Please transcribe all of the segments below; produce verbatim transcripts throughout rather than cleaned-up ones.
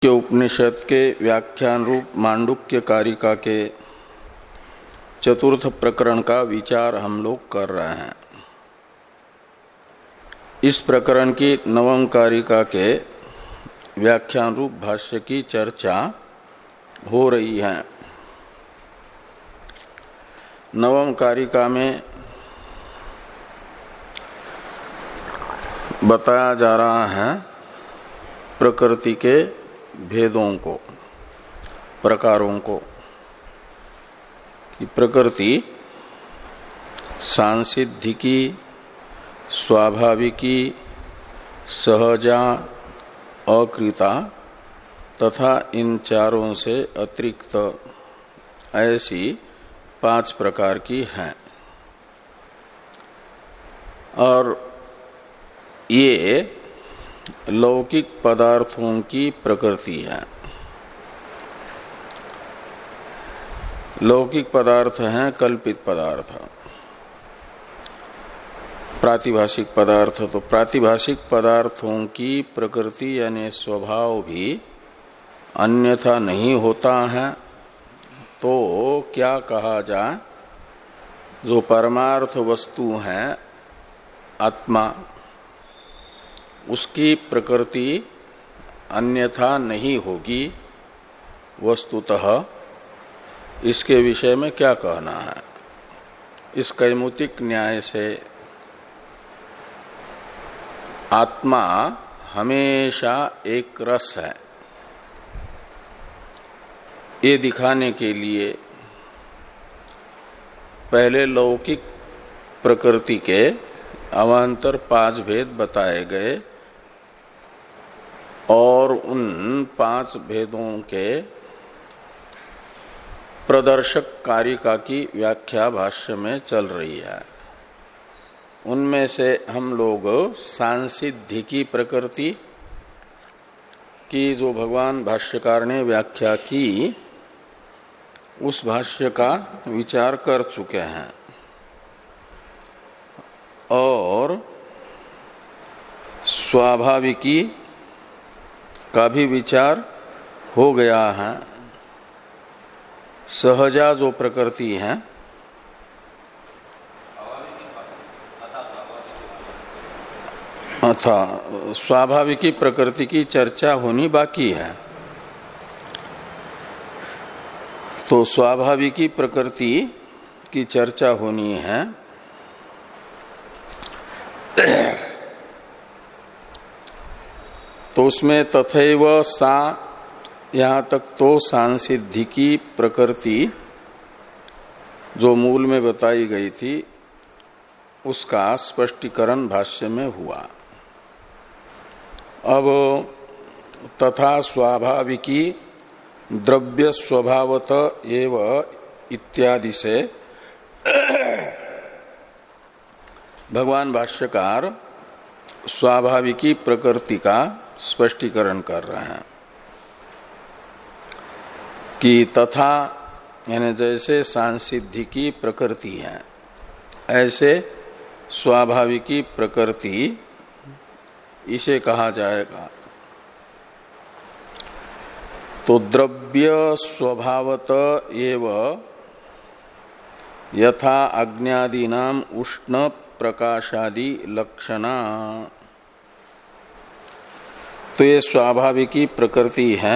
के उपनिषद के व्याख्यान रूप मांडुक्य कारिका के चतुर्थ प्रकरण का विचार हम लोग कर रहे हैं। इस प्रकरण की नवम कारिका के व्याख्यान रूप भाष्य की चर्चा हो रही है। नवम कारिका में बताया जा रहा है प्रकृति के भेदों को, प्रकारों को, कि प्रकृति सांसिद्धिकी, स्वाभाविकी, सहजा, अकृता तथा इन चारों से अतिरिक्त ऐसी पांच प्रकार की हैं। और ये लौकिक पदार्थों की प्रकृति है। लौकिक पदार्थ हैं कल्पित पदार्थ, प्रातिभाषिक पदार्थ। तो प्रातिभाषिक पदार्थों की प्रकृति यानी स्वभाव भी अन्यथा नहीं होता है। तो क्या कहा जाए, जो परमार्थ वस्तु है आत्मा, उसकी प्रकृति अन्यथा नहीं होगी वस्तुतः। इसके विषय में क्या कहना है? इस कैमुतिक न्याय से आत्मा हमेशा एक रस है, ये दिखाने के लिए पहले लौकिक प्रकृति के अवान्तर पांच भेद बताए गए और उन पांच भेदों के प्रदर्शक कारिका की व्याख्या भाष्य में चल रही है। उनमें से हम लोग सांसिद्धिकी प्रकृति की जो भगवान भाष्यकार ने व्याख्या की, उस भाष्य का विचार कर चुके हैं और स्वाभाविकी का भी विचार हो गया है। सहजा जो प्रकृति है, अथा स्वाभाविकी प्रकृति की चर्चा होनी बाकी है। तो स्वाभाविकी प्रकृति की चर्चा होनी है। तो उसमें तथैव सा, यहां तक तो सांसिद्धिकी प्रकृति जो मूल में बताई गई थी, उसका स्पष्टीकरण भाष्य में हुआ। अब तथा स्वाभाविकी द्रव्य स्वभावत एव इत्यादि से भगवान भाष्यकार स्वाभाविकी प्रकृति का स्पष्टीकरण कर रहे हैं कि तथा यानी जैसे सांसिद्धिकी प्रकृति है, ऐसे स्वाभाविकी प्रकृति इसे कहा जाएगा। तो द्रव्य स्वभावत एव यथा अग्न्यादीनाम उष्ण प्रकाशादि लक्षणा। तो ये स्वाभाविकी प्रकृति है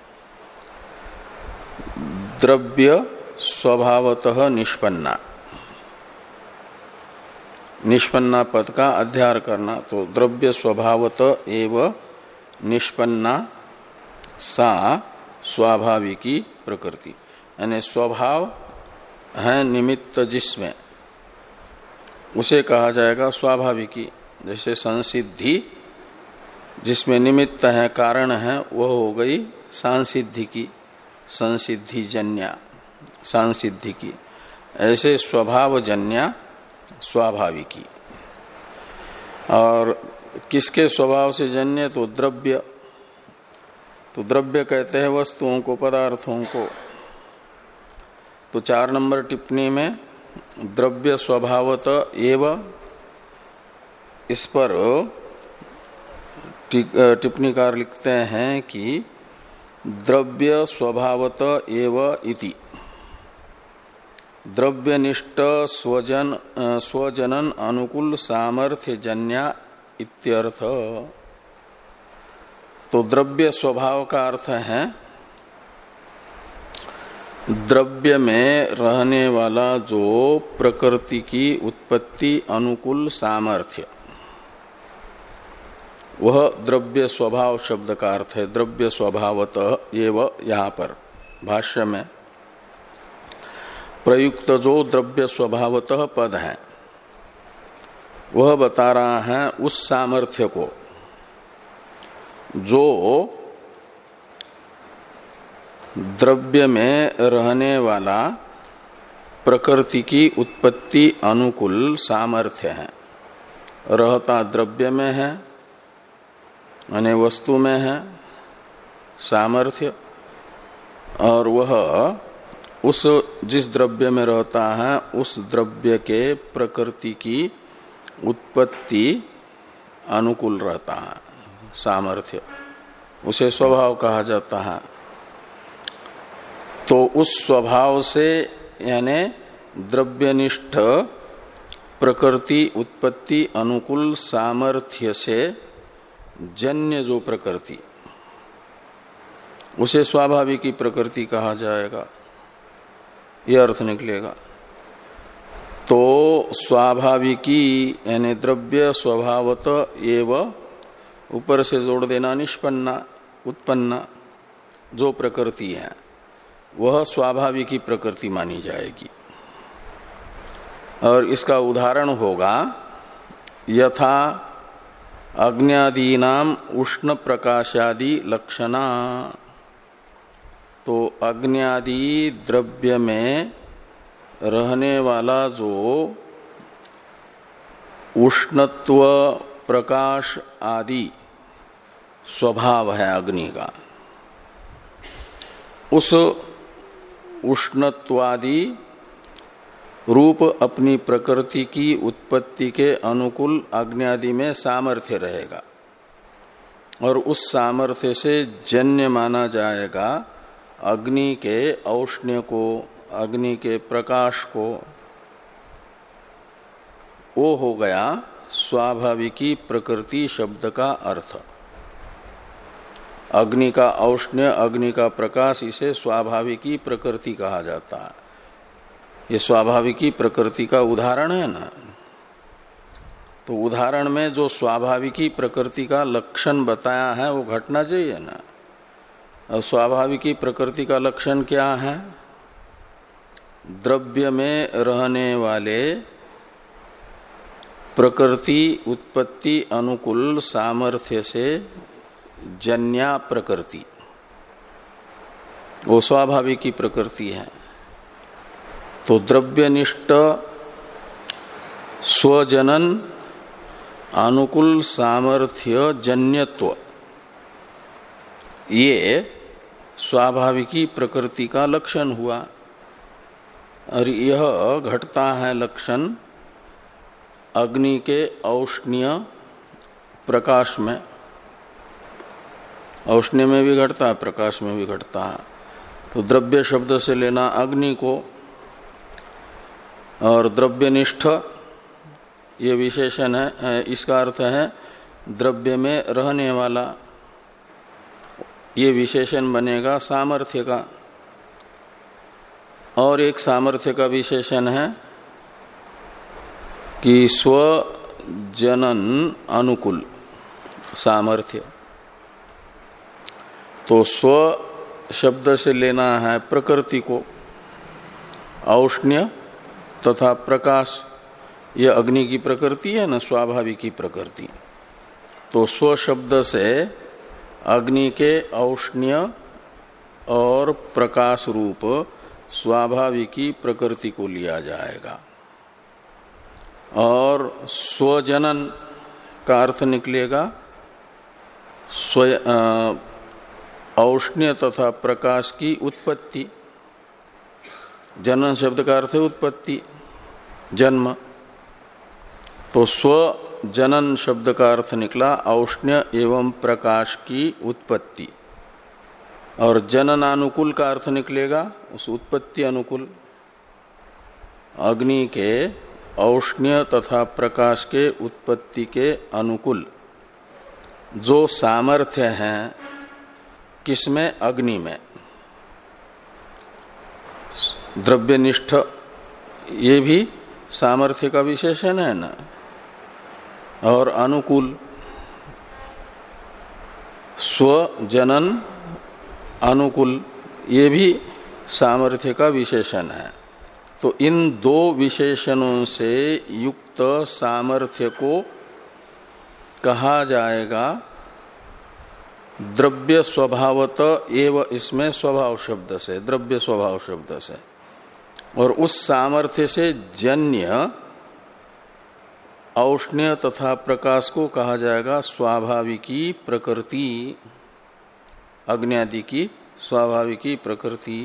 द्रव्य स्वभावतः निष्पन्ना। निष्पन्ना पद का अध्यार करना। तो द्रव्य स्वभावत एव निष्पन्ना सा स्वाभाविकी प्रकृति, यानी स्वभाव है निमित्त जिसमें, उसे कहा जाएगा स्वाभाविकी। जैसे संसिद्धि जिसमें निमित्त है, कारण है, वह हो गई सांसिद्धि की, संसिद्धि जन्या सांसिद्धि की। ऐसे स्वभाव जन्या स्वाभाविकी। और किसके स्वभाव से जन्य? तो द्रव्य। तो द्रव्य कहते हैं वस्तुओं को, पदार्थों को। तो चार नंबर टिप्पणी में द्रव्य स्वभावत एव, इस पर टिप्पणीकार लिखते हैं कि द्रव्य स्वभावत एव इति द्रव्यनिष्ठ स्वजन स्वजनन अनुकूल सामर्थ्य जन्या इत्यर्थ। तो द्रव्य स्वभाव का अर्थ है द्रव्य में रहने वाला जो प्रकृति की उत्पत्ति अनुकूल सामर्थ्य, वह द्रव्य स्वभाव शब्द का अर्थ है। द्रव्य स्वभावतः एव यहाँ पर भाष्य में प्रयुक्त जो द्रव्य स्वभावतः पद है वह बता रहा है उस सामर्थ्य को जो द्रव्य में रहने वाला प्रकृति की उत्पत्ति अनुकूल सामर्थ्य है। रहता द्रव्य में है, यानी वस्तु में है सामर्थ्य, और वह उस जिस द्रव्य में रहता है उस द्रव्य के प्रकृति की उत्पत्ति अनुकूल रहता है सामर्थ्य, उसे स्वभाव कहा जाता है। तो उस स्वभाव से यानी द्रव्यनिष्ठ प्रकृति उत्पत्ति अनुकूल सामर्थ्य से जन्य जो प्रकृति, उसे स्वाभाविकी प्रकृति कहा जाएगा, यह अर्थ निकलेगा। तो स्वाभाविकी यानी द्रव्य स्वभावत एव ऊपर से जोड़ देना निष्पन्ना उत्पन्ना जो प्रकृति है वह स्वाभाविकी प्रकृति मानी जाएगी। और इसका उदाहरण होगा यथा अग्न्यादीनाम उष्ण प्रकाशादि लक्षणा। तो अग्न्यादि द्रव्य में रहने वाला जो उष्णत्व प्रकाश आदि स्वभाव है अग्नि का, उस उष्णत्वादि रूप अपनी प्रकृति की उत्पत्ति के अनुकूल अग्न्यादि में सामर्थ्य रहेगा और उस सामर्थ्य से जन्य माना जाएगा अग्नि के औष्ण्य को, अग्नि के प्रकाश को। वो हो गया स्वाभाविकी प्रकृति शब्द का अर्थ। अग्नि का औष्ण्य, अग्नि का प्रकाश, इसे स्वाभाविकी प्रकृति कहा जाता है। ये स्वाभाविकी प्रकृति का उदाहरण है ना। तो उदाहरण में जो स्वाभाविकी प्रकृति का लक्षण बताया है वो घटना चाहिए ना। और स्वाभाविकी प्रकृति का लक्षण क्या है? द्रव्य में रहने वाले प्रकृति उत्पत्ति अनुकूल सामर्थ्य से जन्या प्रकृति, वो स्वाभाविकी प्रकृति है। तो द्रव्यनिष्ठ स्वजनन अनुकूल सामर्थ्य जन्यत्व, ये स्वाभाविकी प्रकृति का लक्षण हुआ। और यह घटता है लक्षण अग्नि के औष्ण्य प्रकाश में। औष्ण्य में भी घटता है, प्रकाश में भी घटता है। तो द्रव्य शब्द से लेना अग्नि को, और द्रव्यनिष्ठ ये विशेषण है, इसका अर्थ है द्रव्य में रहने वाला। ये विशेषण बनेगा सामर्थ्य का। और एक सामर्थ्य का विशेषण है कि स्वजनन अनुकूल सामर्थ्य। तो स्व शब्द से लेना है प्रकृति को, औष्ण्य तथा प्रकाश, यह अग्नि की प्रकृति है ना, स्वाभाविकी प्रकृति। तो स्व शब्द से अग्नि के औष्ण्य और प्रकाश रूप स्वाभाविकी प्रकृति को लिया जाएगा। और स्वजनन का अर्थ निकलेगा स्वयं औष्ण्य तथा प्रकाश की उत्पत्ति। जनन शब्द का अर्थ है उत्पत्ति, जन्म। तो स्व जनन शब्द का अर्थ निकला औष्ण्य एवं प्रकाश की उत्पत्ति। और जननानुकूल का अर्थ निकलेगा उस उत्पत्ति अनुकूल, अग्नि के औष्ण्य तथा प्रकाश के उत्पत्ति के अनुकूल जो सामर्थ्य है, किसमें? अग्नि में। द्रव्यनिष्ठ ये भी सामर्थ्य का विशेषण है ना। और अनुकूल, स्वजनन अनुकूल, ये भी सामर्थ्य का विशेषण है। तो इन दो विशेषणों से युक्त सामर्थ्य को कहा जाएगा द्रव्य स्वभावत एव, इसमें स्वभाव शब्द से, द्रव्य स्वभाव शब्द से। और उस सामर्थ्य से जन्य औष्ण्य तथा प्रकाश को कहा जाएगा स्वाभाविकी प्रकृति, अग्नि की स्वाभाविकी प्रकृति।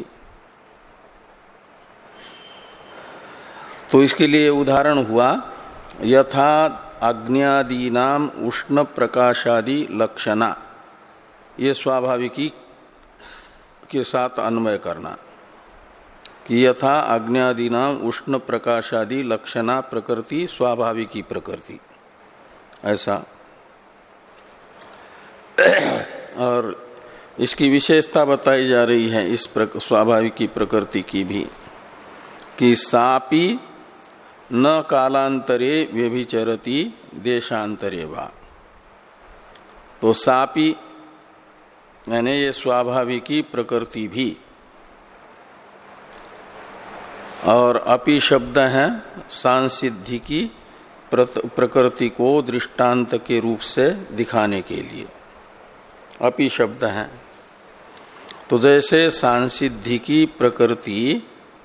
तो इसके लिए उदाहरण हुआ यथा अग्न्यादीनाम उष्ण प्रकाशादि लक्षणा, ये स्वाभाविकी के साथ अन्वय करना कि यथा अग्न्यादीनाम उष्ण प्रकाशादि लक्षणा प्रकृति स्वाभाविकी प्रकृति, ऐसा। और इसकी विशेषता बताई जा रही है इस स्वाभाविकी प्रकृति की भी कि सापि न कालांतरे व्यभिचरति देशांतरे वा। तो सापि यानी ये स्वाभाविकी प्रकृति भी, और अपि शब्द है सांसिद्धि प्रकृति को दृष्टांत के रूप से दिखाने के लिए अपि शब्द है। तो जैसे सांसिद्धि की प्रकृति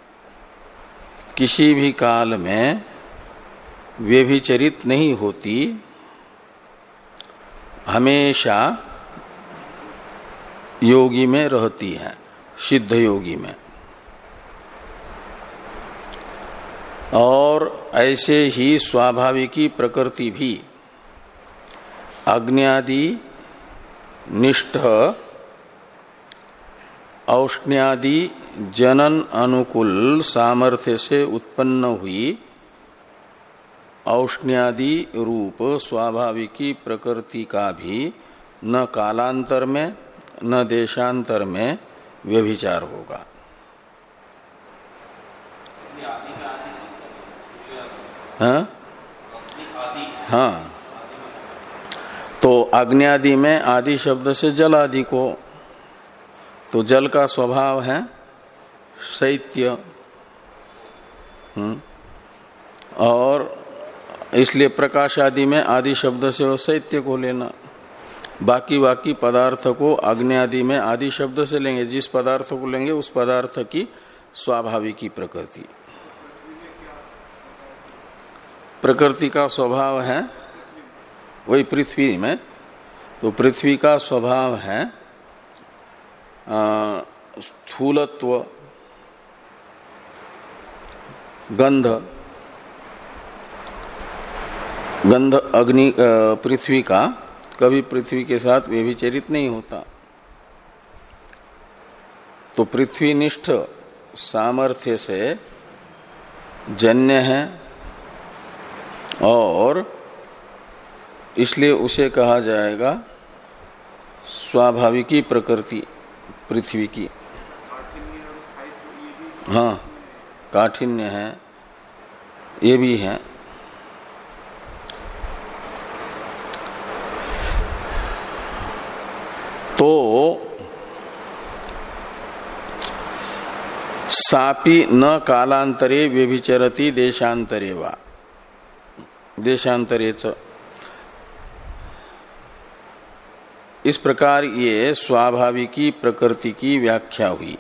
किसी भी काल में व्यभिचरित नहीं होती, हमेशा योगी में रहती है, सिद्ध योगी में। और ऐसे ही स्वाभाविकी प्रकृति भी अग्न्यादि निष्ठ औष्ण्यादि जनन अनुकूल सामर्थ्य से उत्पन्न हुई औष्ण्यादि रूप स्वाभाविकी प्रकृति का भी न कालांतर में न देशांतर में व्यभिचार होगा। हाँ हाँ, तो अग्न्यादि में आदि शब्द से जल आदि को, तो जल का स्वभाव है शैत्य, हम्म, और इसलिए प्रकाश आदि में आदि शब्द से वो शैत्य को लेना। बाकी बाकी पदार्थ को अग्नि आदि में आदि शब्द से लेंगे, जिस पदार्थ को लेंगे उस पदार्थ की स्वाभाविकी प्रकृति। प्रकृति का स्वभाव है वही पृथ्वी में, तो पृथ्वी का स्वभाव है स्थूलत्व, गंध, गंध अग्नि पृथ्वी का कभी पृथ्वी के साथ व्यभिचरित नहीं होता। तो पृथ्वीनिष्ठ सामर्थ्य से जन्य है और इसलिए उसे कहा जाएगा स्वाभाविकी प्रकृति पृथ्वी की। हाँ, काठिन्य है, ये भी है। तो सापि न कालांतरे व्यभिचरति देशांतरे वा, देशांतरे च। इस प्रकार ये स्वाभाविकी प्रकृति की व्याख्या हुई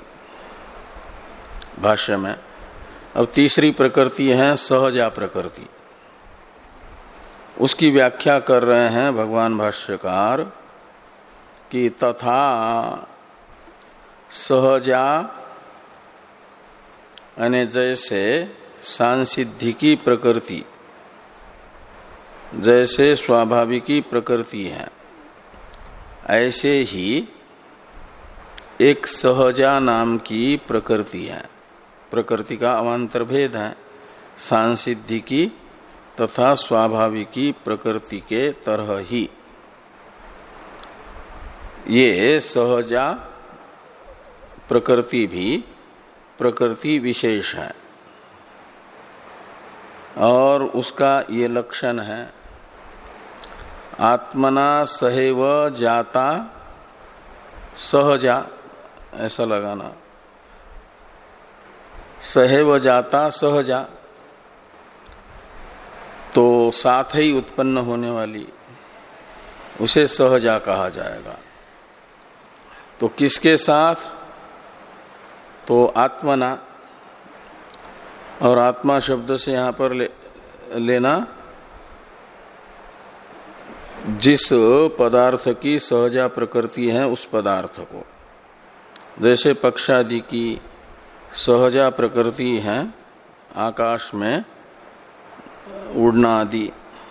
भाष्य में। अब तीसरी प्रकृति है सहजा प्रकृति, उसकी व्याख्या कर रहे हैं भगवान भाष्यकार कि तथा सहजा यानी जैसे सांसिद्धि की प्रकृति जैसे स्वाभाविकी प्रकृति है, ऐसे ही एक सहजा नाम की प्रकृति है, प्रकृति का अवान्तर भेद है, सांसिद्धिकी तथा स्वाभाविकी प्रकृति के तरह ही ये सहजा प्रकृति भी प्रकृति विशेष है और उसका ये लक्षण है आत्मना सहैव जाता सहजा, ऐसा लगाना, सहैव जाता सहजा, तो साथ ही उत्पन्न होने वाली उसे सहजा कहा जाएगा। तो किसके साथ? तो आत्मना, और आत्मा शब्द से यहां पर ले, लेना जिस पदार्थ की सहजा प्रकृति है उस पदार्थ को। जैसे पक्षादि की सहजा प्रकृति है आकाश में उड़ना आदि,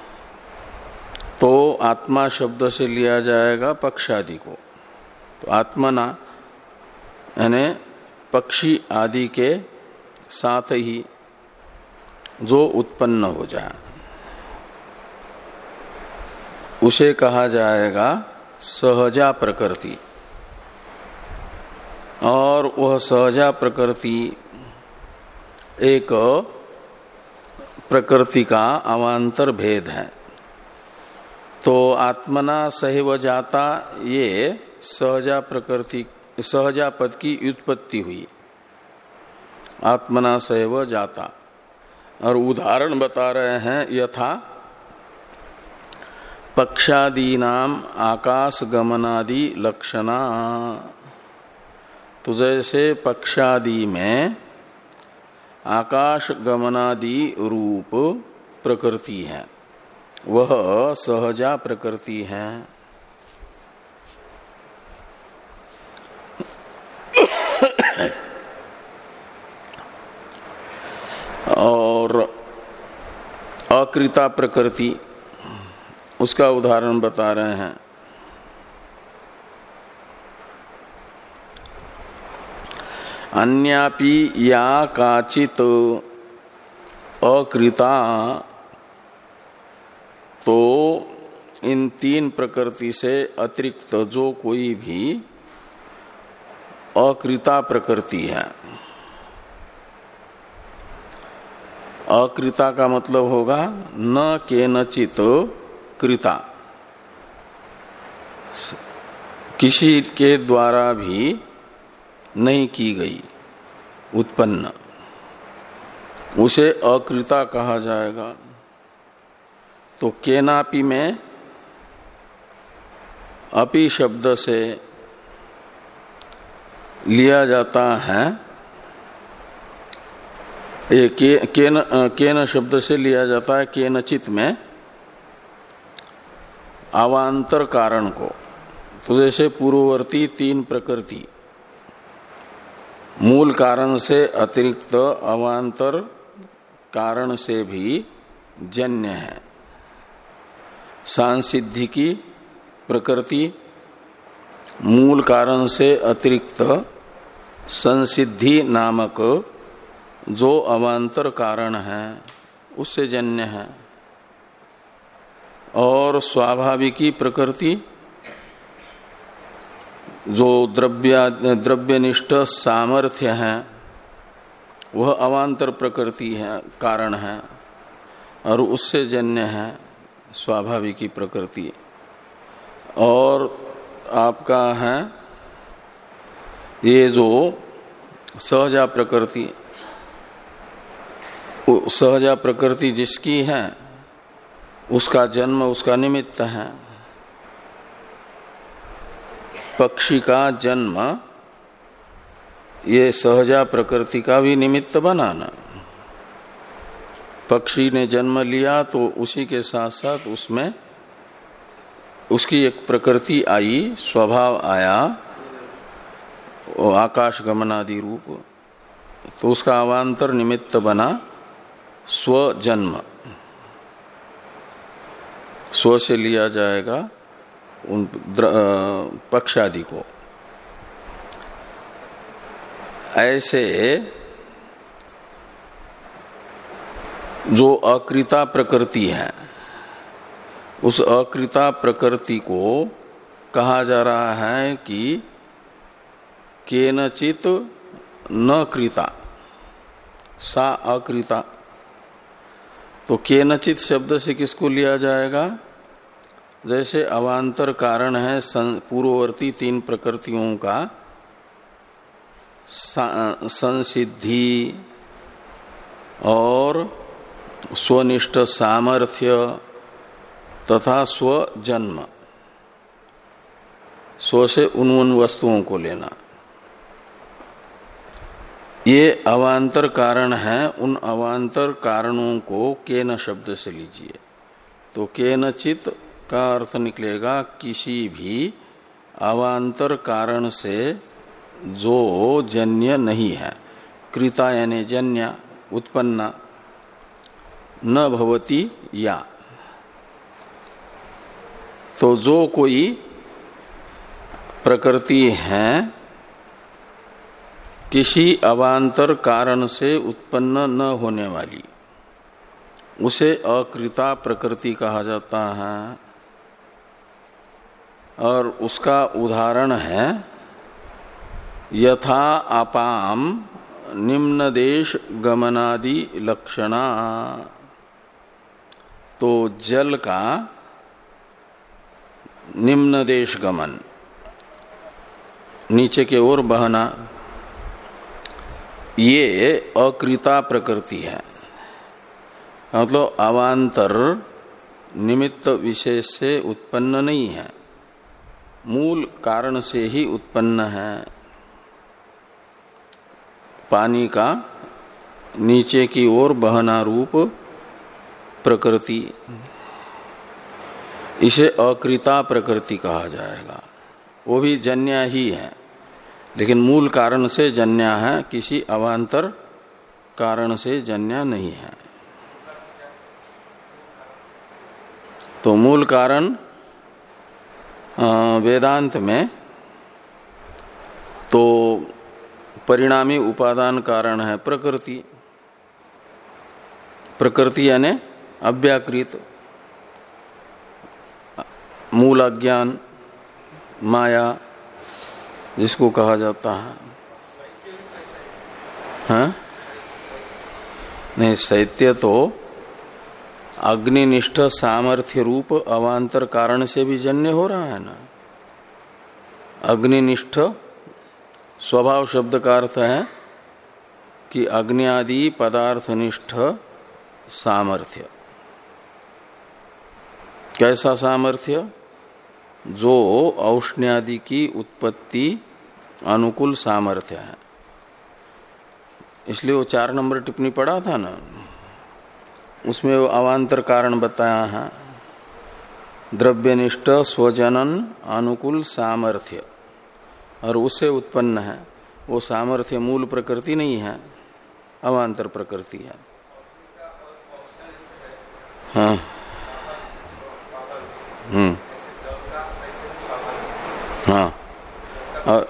तो आत्मा शब्द से लिया जाएगा पक्षादि को। तो आत्मना यानी पक्षी आदि के साथ ही जो उत्पन्न हो जाए उसे कहा जाएगा सहजा प्रकृति। और वह सहजा प्रकृति एक प्रकृति का अवान्तर भेद है। तो आत्मना सहैव जाता ये सहजा प्रकृति, सहजा पद की व्युत्पत्ति हुई, आत्मना सहैव जाता। और उदाहरण बता रहे हैं यथा पक्षादीनाम आकाश गमनादि लक्षणा। तो जैसे पक्षादि में आकाश गमनादि रूप प्रकृति है, वह सहजा प्रकृति है। और अकृता प्रकृति, उसका उदाहरण बता रहे हैं। अन्यापि या काचित अकृता, तो इन तीन प्रकृति से अतिरिक्त जो कोई भी अकृता प्रकृति है, अकृता का मतलब होगा न केनचित कृता, किसी के द्वारा भी नहीं की गई उत्पन्न, उसे अकृता कहा जाएगा। तो केनापि में अपि शब्द से लिया जाता है, ये के, केन, केन शब्द से लिया जाता है केनचित में अवान्तर कारण को। तो जैसे पूर्ववर्ती तीन प्रकृति मूल कारण से अतिरिक्त अवान्तर कारण से भी जन्य है। सांसिद्धिकी प्रकृति मूल कारण से अतिरिक्त संसिद्धि नामक जो अवान्तर कारण है उससे जन्य है। और स्वाभाविकी प्रकृति जो द्रव्य द्रव्यनिष्ठ सामर्थ्य है वह अवान्तर प्रकृति है, कारण है, और उससे जन्य है स्वाभाविकी प्रकृति। और आपका है ये जो सहजा प्रकृति, सहजा प्रकृति जिसकी है उसका जन्म उसका निमित्त है। पक्षी का जन्म ये सहजा प्रकृति का भी निमित्त बनाना। पक्षी ने जन्म लिया तो उसी के साथ साथ उसमें उसकी एक प्रकृति आई, स्वभाव आया, आकाश गमनादि रूप, तो उसका अवान्तर निमित्त बना स्वजन्म। स्व से लिया जाएगा उन पक्षादि को। ऐसे जो अकृता प्रकृति है, उस अकृता प्रकृति को कहा जा रहा है कि केनचित न कृता सा अकृता। तो केनचित शब्द से किसको लिया जाएगा? जैसे अवांतर कारण है पूर्ववर्ती तीन प्रकृतियों का संसिद्धि और स्वनिष्ठ सामर्थ्य तथा स्वजन्म, स्व से उन उन वस्तुओं को लेना, ये अवांतर कारण है। उन अवांतर कारणों को केन शब्द से लीजिए तो केनचित का अर्थ निकलेगा किसी भी अवांतर कारण से जो जन्य नहीं है। कृता यानी जन्य, उत्पन्ना, न भवती या। तो जो कोई प्रकृति है किसी अवांतर कारण से उत्पन्न न होने वाली, उसे अकृता प्रकृति कहा जाता है। और उसका उदाहरण है यथा अपाम निम्न देश गमनादि लक्षणा। तो जल का निम्न देश गमन, नीचे के ओर बहना, ये अकृता प्रकृति है। मतलब अवांतर निमित्त विशेष से उत्पन्न नहीं है, मूल कारण से ही उत्पन्न है। पानी का नीचे की ओर बहना रूप प्रकृति, इसे अकृता प्रकृति कहा जाएगा। वो भी जन्य ही है, लेकिन मूल कारण से जन्य है, किसी अवांतर कारण से जन्य नहीं है। तो मूल कारण वेदांत में तो परिणामी उपादान कारण है प्रकृति। प्रकृति यानी अव्याकृत, मूल अज्ञान, माया जिसको कहा जाता है। हाँ? नहीं, शैत्य तो अग्निनिष्ठ सामर्थ्य रूप अवांतर कारण से भी जन्य हो रहा है ना। अग्निनिष्ठ स्वभाव शब्द का अर्थ है कि अग्नि आदि पदार्थनिष्ठ सामर्थ्य। कैसा सामर्थ्य? जो औष्ण्यादि की उत्पत्ति अनुकूल सामर्थ्य है। इसलिए वो चार नंबर टिप्पणी पढ़ा था ना, उसमें वो अवांतर कारण बताया है। द्रव्यनिष्ठ स्वजनन अनुकूल सामर्थ्य, और उससे उत्पन्न है। वो सामर्थ्य मूल प्रकृति नहीं है, अवांतर प्रकृति है। हाँ, हम्म, हाँ। और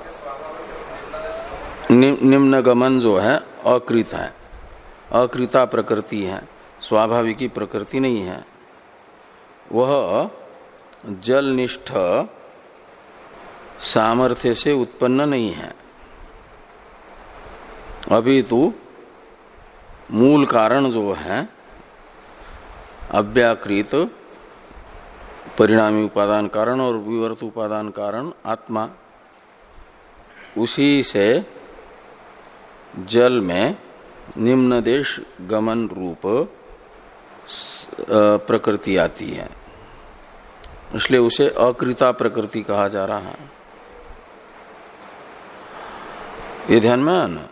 निम्न गमन जो है अकृत है, अकृता प्रकृति है, स्वाभाविकी प्रकृति नहीं है। वह जलनिष्ठ सामर्थ्य से उत्पन्न नहीं है, अपितु मूल कारण जो है अव्याकृत परिणामी उपादान कारण और विवर्त उपादान कारण आत्मा, उसी से जल में निम्न देश गमन रूप प्रकृति आती है। इसलिए उसे अकृता प्रकृति कहा जा रहा है। ये ध्यान में आना।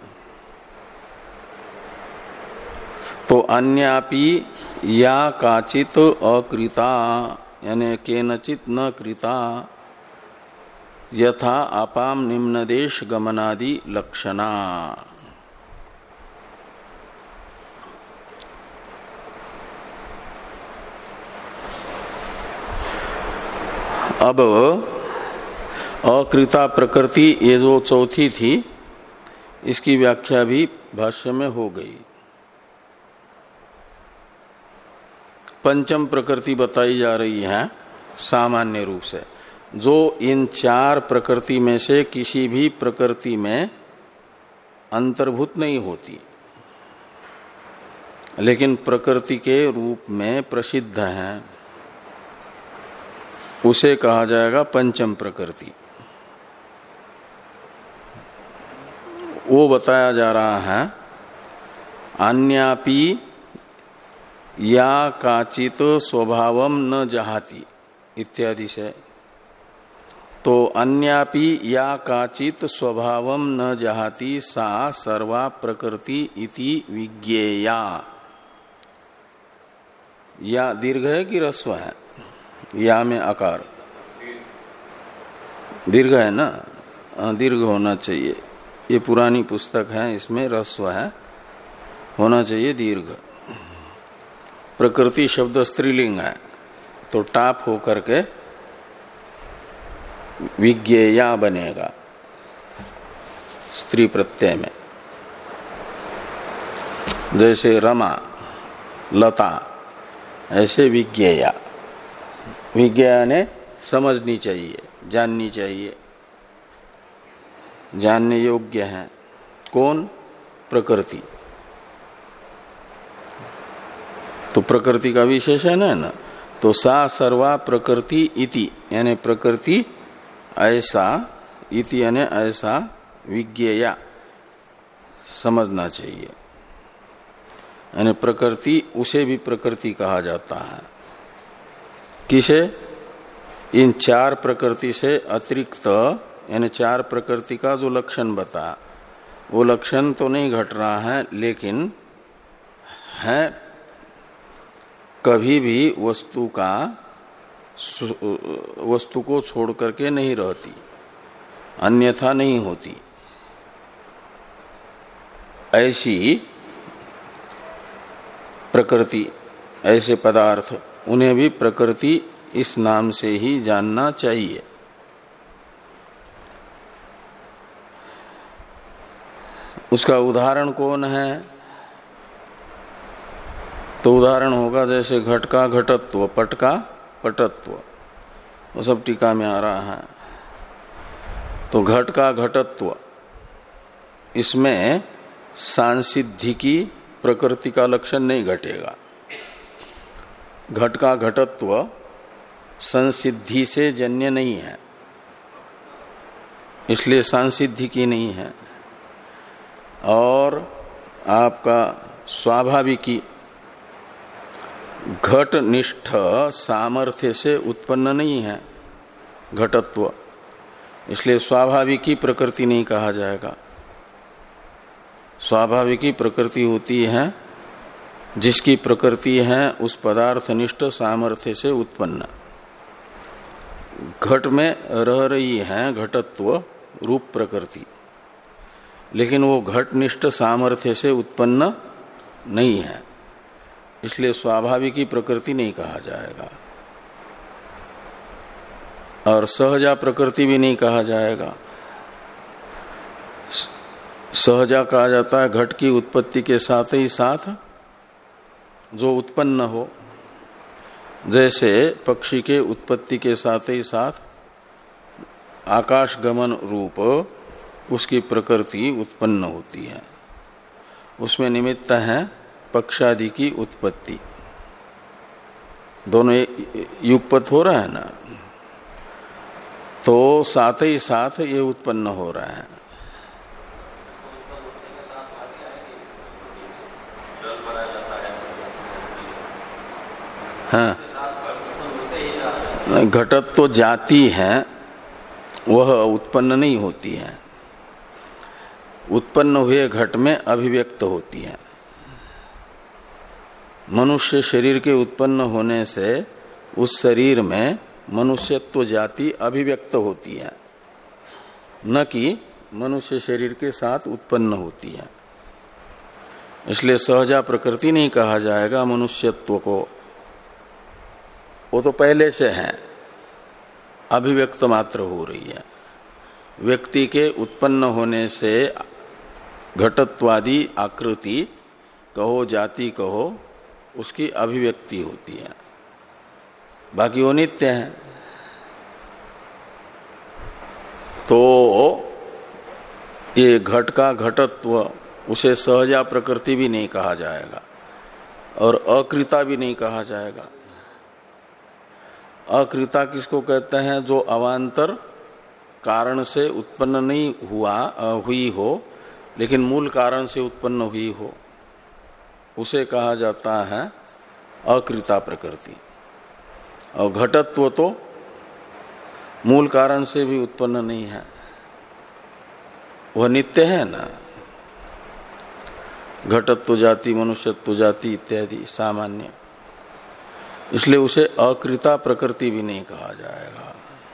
तो अन्यापि या काचित अकृता यानी केनचित न कृता यथा अपाम निम्न देश गमनादि लक्षणा। अब अकृता प्रकृति ये जो चौथी थी, इसकी व्याख्या भी भाष्य में हो गई। पंचम प्रकृति बताई जा रही है सामान्य रूप से, जो इन चार प्रकृति में से किसी भी प्रकृति में अंतर्भूत नहीं होती, लेकिन प्रकृति के रूप में प्रसिद्ध है, उसे कहा जाएगा पंचम प्रकृति। वो बताया जा रहा है अन्यापि या काचित स्वभावम न जहाति इत्यादि से। तो अन्यापि या काचित स्वभावम न जहाति सा सर्वा प्रकृति इति विज्ञेया। या दीर्घ है कि ह्रस्व है? या में आकार दीर्घ है ना, दीर्घ होना चाहिए। ये पुरानी पुस्तक है, इसमें ह्रस्व है, होना चाहिए दीर्घ। प्रकृति शब्द स्त्रीलिंग है तो टाप हो करके विज्ञेया बनेगा स्त्री प्रत्यय में। जैसे रमा लता, ऐसे विज्ञेया। विज्ञेया ने समझनी चाहिए, जाननी चाहिए, जानने योग्य है। कौन? प्रकृति। तो प्रकृति का विशेषण है ना, तो सा सर्वा प्रकृति इति, यानी प्रकृति ऐसा, इति यानी ऐसा, विज्ञेया समझना चाहिए। यानी प्रकृति, उसे भी प्रकृति कहा जाता है। किसे? इन चार प्रकृति से अतिरिक्त, यानी चार प्रकृति का जो लक्षण बता, वो लक्षण तो नहीं घट रहा है, लेकिन है कभी भी वस्तु का वस्तु को छोड़ करके नहीं रहती, अन्यथा नहीं होती। ऐसी प्रकृति, ऐसे पदार्थ, उन्हें भी प्रकृति इस नाम से ही जानना चाहिए। उसका उदाहरण कौन है? तो उदाहरण होगा जैसे घट का घटत्व, पट का पटत्व, वो सब टीका में आ रहा है। तो घट का घटत्व, इसमें सांसिद्धिकी प्रकृति का लक्षण नहीं घटेगा। घट का घटत्व संसिद्धि से जन्य नहीं है, इसलिए सांसिद्धिकी नहीं है। और आपका स्वाभाविकी घट निष्ठ सामर्थ्य से उत्पन्न नहीं है घटत्व, इसलिए स्वाभाविकी प्रकृति नहीं कहा जाएगा। स्वाभाविकी प्रकृति होती है जिसकी प्रकृति है उस पदार्थ निष्ठ सामर्थ्य से उत्पन्न। घट में रह रही है घटत्व रूप प्रकृति, लेकिन वो घटनिष्ठ सामर्थ्य से उत्पन्न नहीं है, इसलिए स्वाभाविकी प्रकृति नहीं कहा जाएगा। और सहजा प्रकृति भी नहीं कहा जाएगा। सहजा कहा जाता है घट की उत्पत्ति के साथ ही साथ जो उत्पन्न हो, जैसे पक्षी के उत्पत्ति के साथ ही साथ आकाश गमन रूप उसकी प्रकृति उत्पन्न होती है, उसमें निमित्त है पक्षादि की उत्पत्ति। दोनों युगपत हो रहा है ना, तो साथ ही साथ ये उत्पन्न हो रहा है। हाँ, घटत तो जाती है, वह उत्पन्न नहीं होती है। उत्पन्न हुए घट में अभिव्यक्त होती है। मनुष्य शरीर के उत्पन्न होने से उस शरीर में मनुष्यत्व जाति अभिव्यक्त होती है, न कि मनुष्य शरीर के साथ उत्पन्न होती है। इसलिए सहजा प्रकृति नहीं कहा जाएगा मनुष्यत्व को, वो तो पहले से है, अभिव्यक्त मात्र हो रही है। व्यक्ति के उत्पन्न होने से घटत्वादि आकृति कहो, जाति कहो, उसकी अभिव्यक्ति होती है, बाकी वो नित्य है। तो ये घट का घटत्व उसे सहजा प्रकृति भी नहीं कहा जाएगा और अकृता भी नहीं कहा जाएगा। अकृता किसको कहते हैं? जो अवान्तर कारण से उत्पन्न नहीं हुआ हुई हो, लेकिन मूल कारण से उत्पन्न हुई हो, उसे कहा जाता है अकृता प्रकृति। और घटत्व तो मूल कारण से भी उत्पन्न नहीं है, वह नित्य है ना। घटत्व जाति, मनुष्यत्व जाति इत्यादि सामान्य, इसलिए उसे अकृता प्रकृति भी नहीं कहा जाएगा।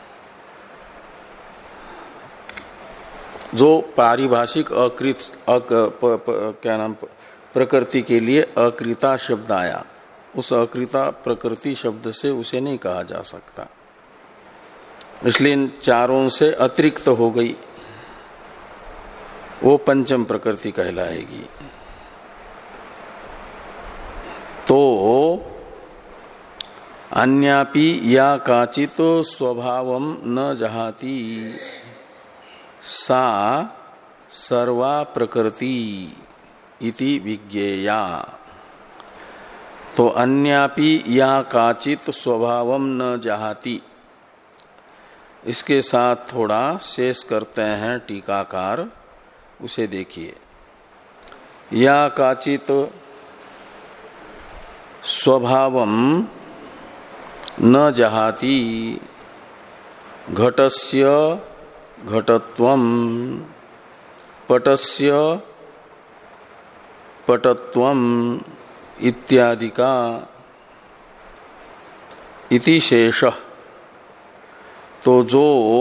जो पारिभाषिक अकृत अक, प, प, क्या नाम प्रकृति के लिए अकृता शब्द आया, उस अकृता प्रकृति शब्द से उसे नहीं कहा जा सकता, इसलिए इन चारों से अतिरिक्त हो गई, वो पंचम प्रकृति कहलाएगी। तो अन्यापि या काचित स्वभावम न जहाति सा सर्वा प्रकृति इति विज्ञेया। तो अन्यापि या काचित स्वभावम न जहाति, इसके साथ थोड़ा शेष करते हैं टीकाकार, उसे देखिए। या काचित स्वभावम न जहाति घटस्य घटत्वम पटस्य पटत्वम इत्यादि का इति शेष। तो जो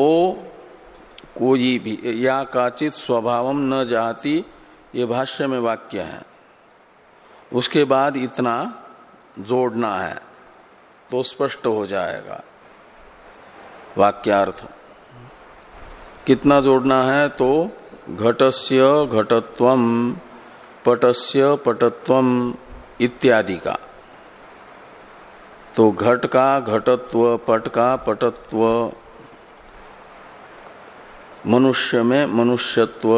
कोई भी या काचित स्वभावम न जाति, ये भाष्य में वाक्य है, उसके बाद इतना जोड़ना है तो स्पष्ट हो जाएगा वाक्यार्थ। कितना जोड़ना है? तो घटस्य घटत्वम पटस्य पटत्वम इत्यादि का। तो घट का घटत्व, पट का पटत्व, मनुष्य में मनुष्यत्व,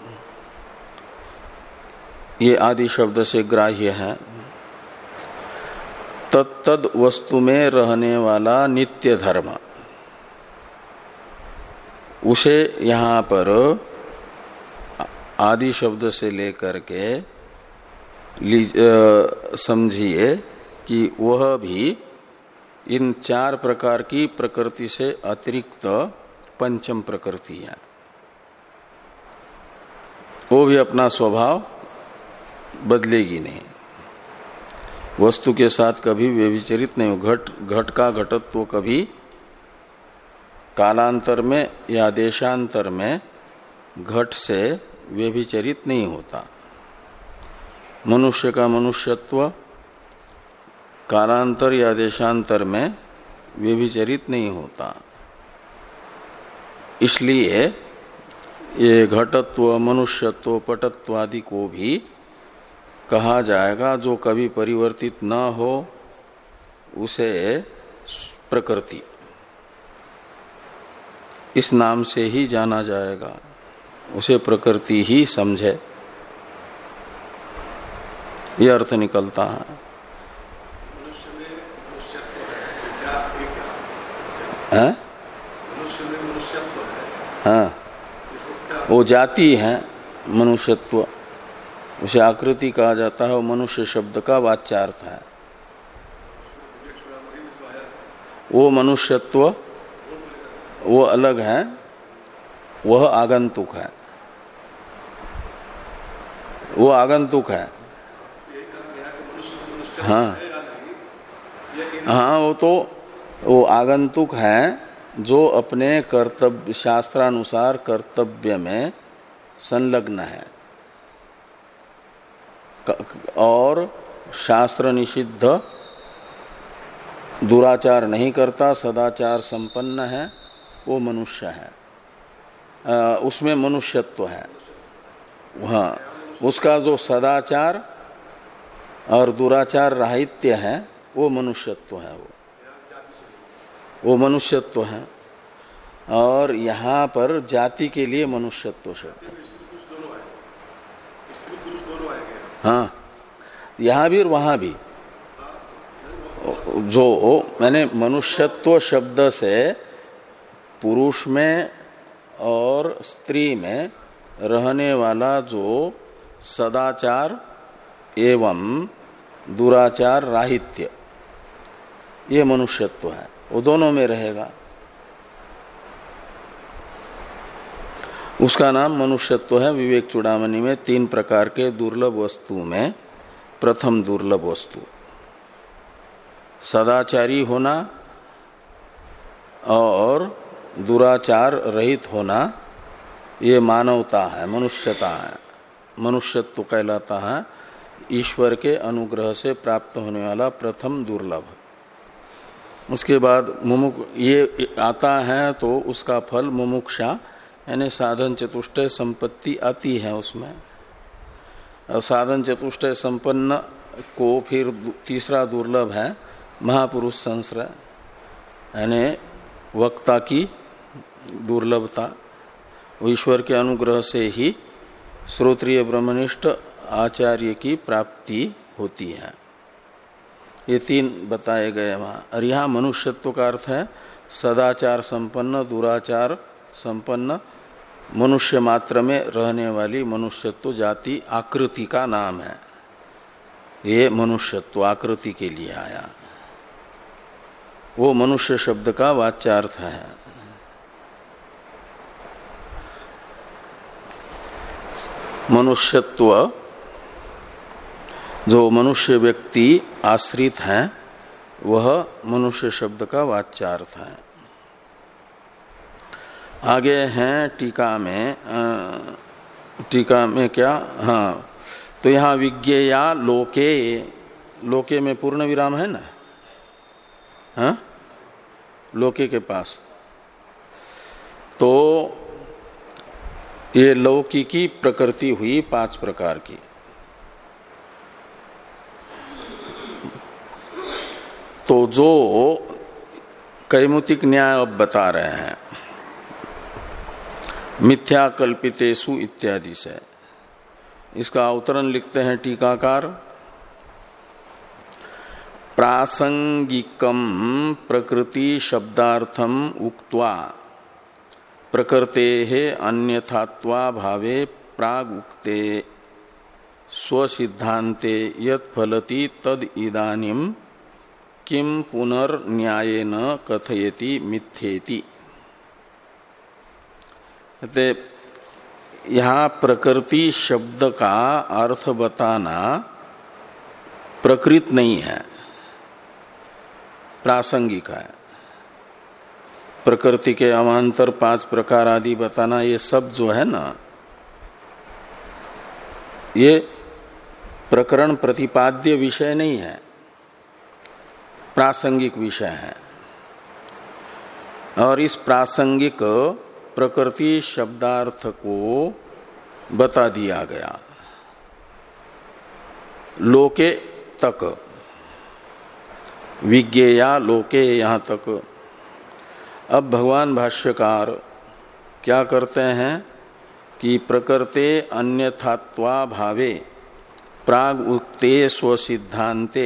ये आदि शब्द से ग्राह्य है। तत्तद वस्तु में रहने वाला नित्य धर्म, उसे यहां पर आदि शब्द से लेकर के समझिए कि वह भी इन चार प्रकार की प्रकृति से अतिरिक्त पंचम प्रकृति है। वो भी अपना स्वभाव बदलेगी नहीं, वस्तु के साथ कभी व्यभिचरित नहीं हो। घट घट का घटत्व कभी कालांतर में या देशांतर में घट से व्यभिचरित नहीं होता। मनुष्य का मनुष्यत्व कालांतर या देशांतर में व्यभिचरित नहीं होता, इसलिए ये घटत्व, मनुष्यत्व, पटत्व आदि को भी कहा जाएगा। जो कभी परिवर्तित न हो उसे प्रकृति इस नाम से ही जाना जाएगा, उसे प्रकृति ही समझे, यह अर्थ निकलता है। मनुष्य में मनुष्यत्व है, क्या है? मनुष्य में मनुष्यत्व है, हाँ, वो जाति है मनुष्यत्व, उसे आकृति कहा जाता है। वो मनुष्य शब्द का वाच्यार्थ है। वो मनुष्यत्व वो अलग है, वह आगंतुक है, वो आगंतुक है। हाँ हाँ, वो तो वो आगंतुक है जो अपने कर्तव्य, शास्त्रानुसार कर्तव्य में संलग्न है और शास्त्र निषिद्ध दुराचार नहीं करता, सदाचार संपन्न है, वो मनुष्य है। आ, उसमें मनुष्यत्व है। हाँ, उसका जो सदाचार और दुराचार राहित्य है वो मनुष्यत्व है, वो वो मनुष्यत्व है। और यहाँ पर जाति के लिए मनुष्यत्व शब्द, हाँ, यहाँ भी और वहां भी। जो मैंने मनुष्यत्व शब्द से पुरुष में और स्त्री में रहने वाला जो सदाचार एवं दुराचार राहित्य, ये मनुष्यत्व है, वो दोनों में रहेगा, उसका नाम मनुष्यत्व है। विवेक चूड़ामणि में तीन प्रकार के दुर्लभ वस्तु में प्रथम दुर्लभ वस्तु सदाचारी होना और दुराचार रहित होना, ये मानवता है, मनुष्यता है, मनुष्यत्व कहलाता है। ईश्वर के अनुग्रह से प्राप्त होने वाला प्रथम दुर्लभ। उसके बाद मुमुक्ष ये आता है तो उसका फल मुमुक्षा यानी साधन चतुष्टय संपत्ति आती है उसमें। और साधन चतुष्टय संपन्न को फिर तीसरा दुर्लभ है महापुरुष संश्रय, यानी वक्ता की दुर्लभता। ईश्वर के अनुग्रह से ही श्रोत्रिय ब्रह्मनिष्ठ आचार्य की प्राप्ति होती है। ये तीन बताए गए वहां। और यहाँ मनुष्यत्व का अर्थ है सदाचार संपन्न, दुराचार संपन्न, मनुष्य मात्र में रहने वाली मनुष्यत्व जाति आकृति का नाम है। ये मनुष्यत्व आकृति के लिए आया, वो मनुष्य शब्द का वाच्यार्थ है। मनुष्यत्व जो मनुष्य व्यक्ति आश्रित है वह मनुष्य शब्द का वाच्यार्थ है। आगे हैं टीका में, टीका में क्या, हाँ, तो यहाँ विज्ञेया लोके, लोके में पूर्ण विराम है ना, हाँ, लोके के पास। तो ये लौकिकी प्रकृति हुई पांच प्रकार की। तो जो कैमुतिक न्याय अब बता रहे हैं मिथ्या कल्पितेषु इत्यादि से, इसका अवतरण लिखते हैं टीकाकार। प्रासंगिकम प्रकृति शब्दार्थम उक्त्वा प्रकृतेः अन्यथात्वा भावे प्राग उक्ते स्वसिद्धान्ते यत् फलति तद इदानीं किम पुनर्न्यायेन कथयति मिथ्येति। यहाँ प्रकृति शब्द का अर्थ बताना प्रकृत नहीं है, प्रासंगिक है। प्रकृति के अवान्तर पांच प्रकार आदि बताना, ये सब जो है ना, ये प्रकरण प्रतिपाद्य विषय नहीं है, प्रासंगिक विषय है। और इस प्रासंगिक प्रकृति शब्दार्थ को बता दिया गया लोके तक, विज्ञेया लोके यहां तक। अब भगवान भाष्यकार क्या करते हैं कि प्रकृते अन्यथात्वा भावे प्राग उक्ते स्वसिद्धान्ते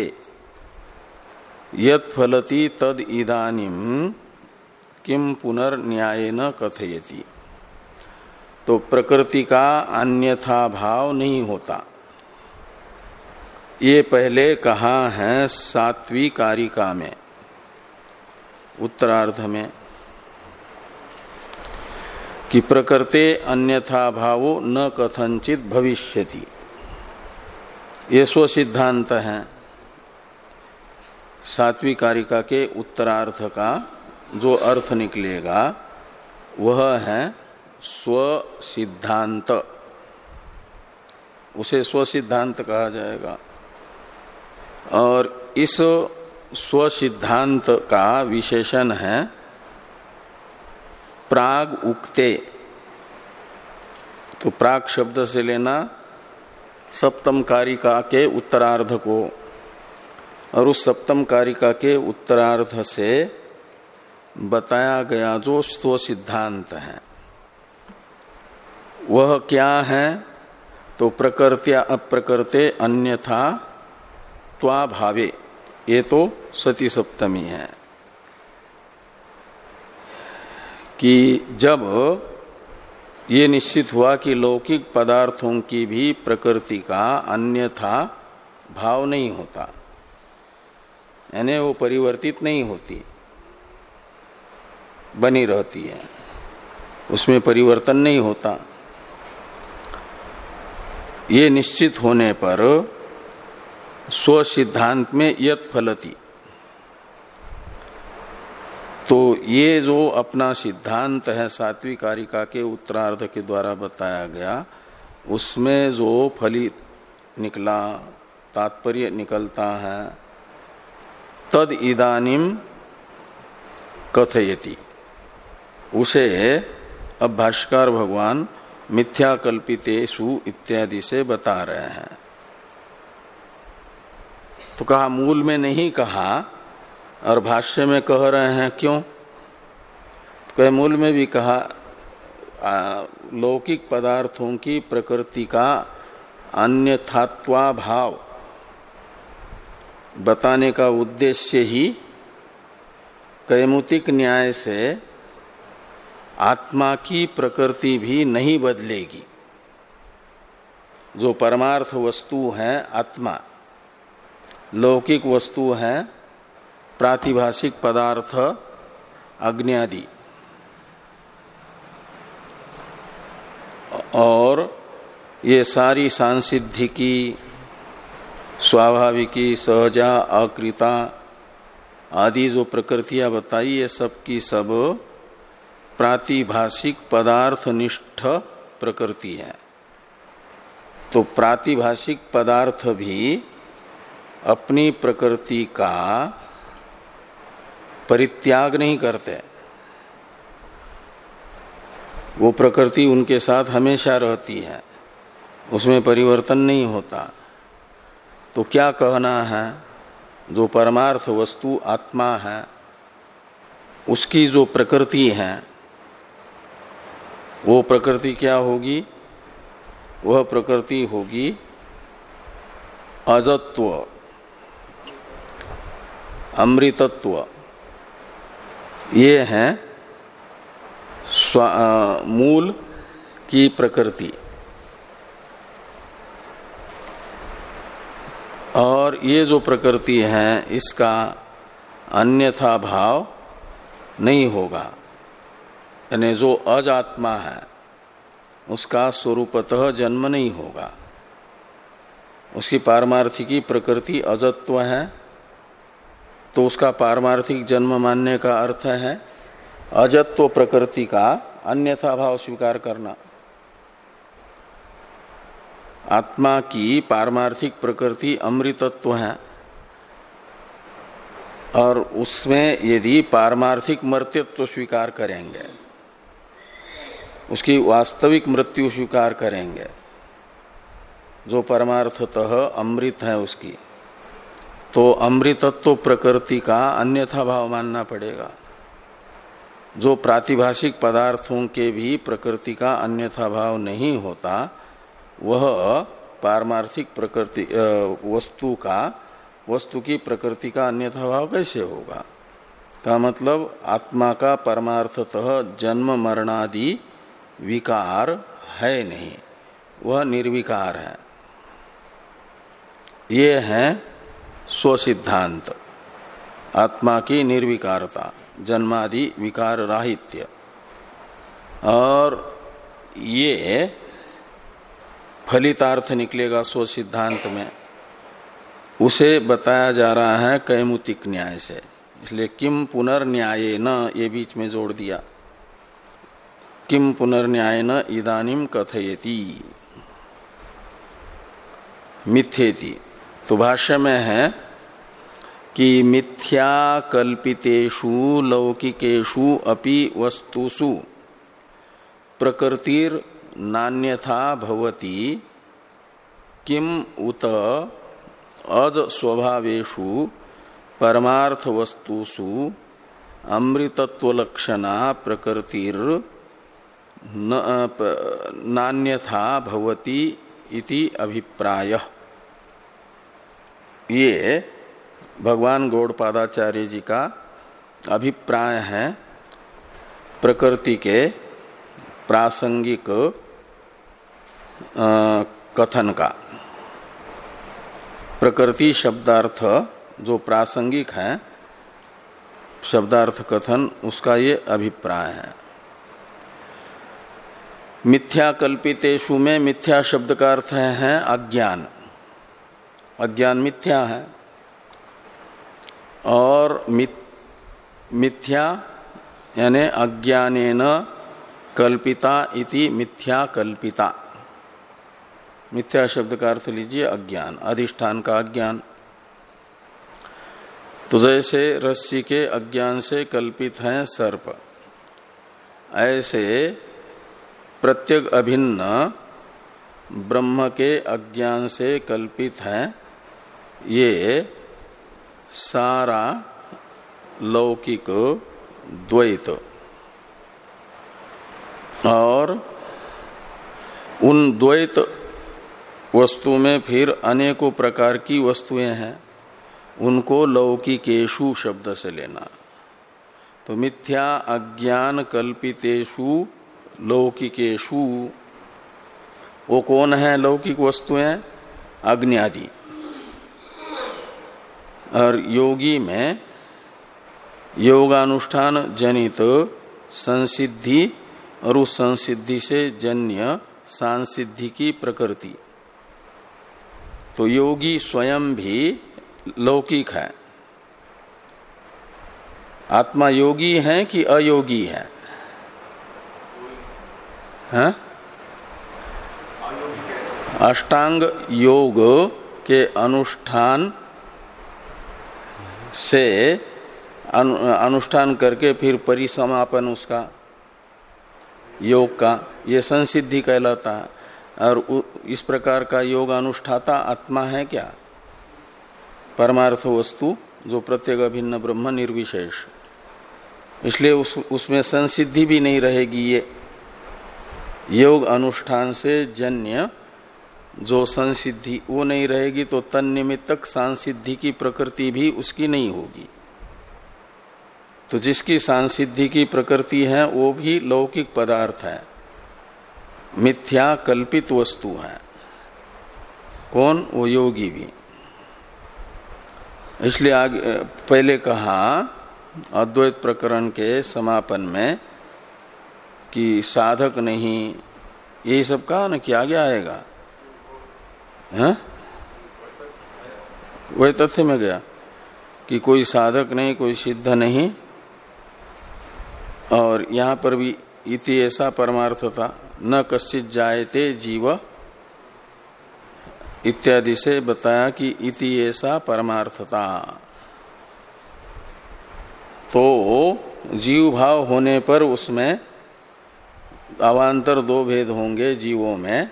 यत् फलति तद इदानीं किम पुनर्न्यायेन कथयति। तो प्रकृति का अन्यथा भाव नहीं होता, ये पहले कहा है सात्वी कारिका में उत्तरार्ध में कि प्रकृते अन्यथा भावो न कथंचित भविष्यति, ये स्व सिद्धांत है। सात्वी कारिका के उत्तरार्थ का जो अर्थ निकलेगा वह है स्व सिद्धांत, उसे स्व सिद्धांत कहा जाएगा। और इस स्व सिद्धांत का विशेषण है प्राग उक्ते। तो प्राग शब्द से लेना सप्तम कारिका के उत्तरार्ध को, और उस सप्तम कारिका के उत्तरार्ध से बताया गया जो स्व सिद्धांत है वह क्या है? तो प्रकृत्या अप्रकृते अन्यथा त्वाभावे, ये तो सती सप्तमी है कि जब ये निश्चित हुआ कि लौकिक पदार्थों की भी प्रकृति का अन्यथा भाव नहीं होता, यानी वो परिवर्तित नहीं होती, बनी रहती है, उसमें परिवर्तन नहीं होता। ये निश्चित होने पर स्व सिद्धांत में यत फलति, तो ये जो अपना सिद्धांत है सात्विक कारिका के उत्तरार्ध के द्वारा बताया गया, उसमें जो फलित निकला, तात्पर्य निकलता है, तद इदानीम कथयति, उसे अब भाष्यकार भगवान मिथ्या कल्पितेषु इत्यादि से बता रहे हैं। तो कहा मूल में नहीं कहा और भाष्य में कह रहे हैं, क्यों? तो कहे मूल में भी कहा आ, लौकिक पदार्थों की प्रकृति का अन्यथात्वा भाव बताने का उद्देश्य ही कैमुतिक न्याय से आत्मा की प्रकृति भी नहीं बदलेगी। जो परमार्थ वस्तु है आत्मा, लौकिक वस्तु है प्रातिभाषिक पदार्थ अग्नि आदि, और ये सारी सांसिद्धिकी, स्वाभाविकी, सहजा, अकृता आदि जो प्रकृतियां बताई, ये सब की सब प्रातिभाषिक पदार्थ निष्ठ प्रकृति है। तो प्रातिभाषिक पदार्थ भी अपनी प्रकृति का परित्याग नहीं करते, वो प्रकृति उनके साथ हमेशा रहती है, उसमें परिवर्तन नहीं होता। तो क्या कहना है? जो परमार्थ वस्तु आत्मा है, उसकी जो प्रकृति है, वो प्रकृति क्या होगी? वह प्रकृति होगी अजत्व, अमृतत्व। ये है मूल की प्रकृति, और ये जो प्रकृति है इसका अन्यथा भाव नहीं होगा, यानी जो अजात्मा है उसका स्वरूपतः जन्म नहीं होगा। उसकी पारमार्थिकी प्रकृति अजत्व है, तो उसका पारमार्थिक जन्म मानने का अर्थ है अजत्व प्रकृति का अन्यथा भाव स्वीकार करना। आत्मा की पारमार्थिक प्रकृति अमृतत्व है, और उसमें यदि पारमार्थिक मर्त्यत्व स्वीकार करेंगे, उसकी वास्तविक मृत्यु स्वीकार करेंगे, जो परमार्थतः अमृत है उसकी, तो अमृतत्व प्रकृति का अन्यथा भाव मानना पड़ेगा। जो प्रातिभाषिक पदार्थों के भी प्रकृति का अन्यथा भाव नहीं होता, वह पारमार्थिक प्रकृति वस्तु का वस्तु की प्रकृति का अन्यथा भाव कैसे होगा? का मतलब आत्मा का परमार्थतः जन्म मरणादि विकार है नहीं, वह निर्विकार है। ये है स्वसिद्धांत, आत्मा की निर्विकारता, जन्मादि विकार राहित्य। और ये फलितार्थ निकलेगा स्व सिद्धांत में, उसे बताया जा रहा है कैमुतिक न्याय से। इसलिए किम पुनर्न्याय न, ये बीच में जोड़ दिया, किम पुनर्न्याय न इदानीम कथयति मिथ्येति। तो भाष्य में है कि मिथ्या कल्पितेषु लौकिकेषु अपि वस्तुषु प्रकृतिर नान्यथा भवति किम उत अज स्वभावेषु परमार्थ वस्तुषु अमृतत्वलक्षणा प्रकृतिर नान्यथा भवति इति अभिप्रायः। ये भगवान गौड़पादाचार्य जी का अभिप्राय है प्रकृति के प्रासंगिक कथन का। प्रकृति शब्दार्थ जो प्रासंगिक है शब्दार्थ कथन, उसका ये अभिप्राय है। मिथ्या कल्पितेषु में मिथ्या शब्द का अर्थ है अज्ञान। अज्ञान मिथ्या है और मिथ्या यानी अज्ञानेन कल्पिता इति मिथ्या कल्पिता। मिथ्या शब्द का अर्थ लीजिए अज्ञान, अधिष्ठान का अज्ञान। तो जैसे रस्सी के अज्ञान से कल्पित है सर्प, ऐसे प्रत्येक अभिन्न ब्रह्म के अज्ञान से कल्पित है ये सारा लौकिक द्वैत। और उन द्वैत वस्तु में फिर अनेकों प्रकार की वस्तुएं हैं, उनको लौकिकेषु शब्द से लेना। तो मिथ्या अज्ञान कल्पितेषु लौकिकेषु, वो कौन है लौकिक वस्तुएं? अग्नि आदि। और योगी में योगानुष्ठान जनित संसिद्धि और उस संसिद्धि से जन्य सांसिद्धि की प्रकृति। तो योगी स्वयं भी लौकिक है। आत्मा योगी है कि अयोगी है? हैं? अष्टांग योग के अनुष्ठान से अनु, अनुष्ठान करके फिर परिसमापन उसका योग का, ये संसिद्धि कहलाता है। और इस प्रकार का योग अनुष्ठाता आत्मा है क्या? परमार्थ वस्तु जो प्रत्येक अभिन्न ब्रह्म निर्विशेष। इसलिए उस, उसमें संसिद्धि भी नहीं रहेगी। ये योग अनुष्ठान से जन्य जो संसिद्धि वो नहीं रहेगी, तो तन्निमित्तक सांसिद्धि की प्रकृति भी उसकी नहीं होगी। तो जिसकी सांसिद्धि की प्रकृति है वो भी लौकिक पदार्थ है, मिथ्या कल्पित वस्तु है। कौन? वो योगी भी। इसलिए आगे पहले कहा अद्वैत प्रकरण के समापन में कि साधक नहीं, यही सब कहा ना कि आगे आएगा। हैं? वही तथ्य में गया कि कोई साधक नहीं, कोई सिद्ध नहीं। और यहां पर भी इति ऐसा परमार्थ था, न कश्चित जायते जीव इत्यादि से बताया कि इति ऐसा परमार्थता। तो जीव भाव होने पर उसमें अवान्तर दो भेद होंगे जीवों में,